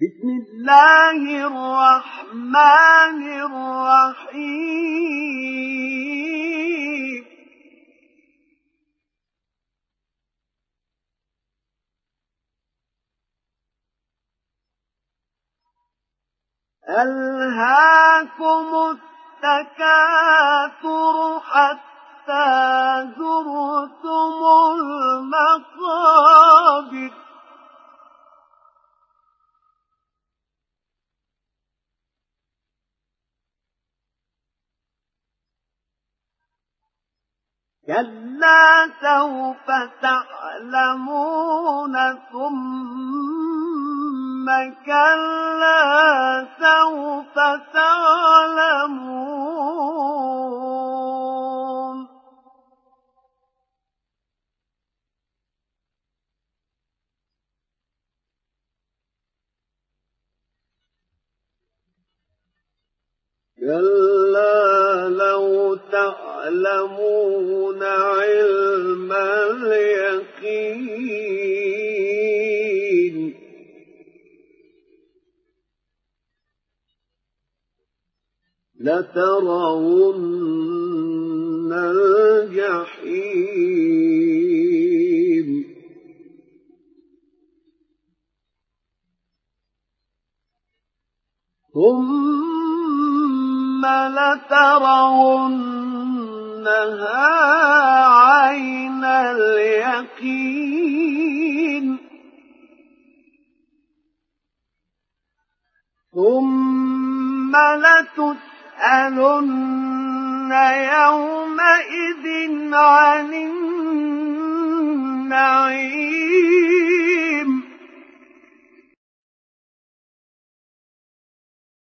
بسم الله الرحمن الرحيم ألهاكم التكاثر حتى زرتم المقابر كلا سوف تعلمون ثم كلا سوف تعلمون كلا لو تعلمون علم اليقين لترون الجحيم ثم لترونها عين اليقين ثم لتسألن يومئذ عن النعيم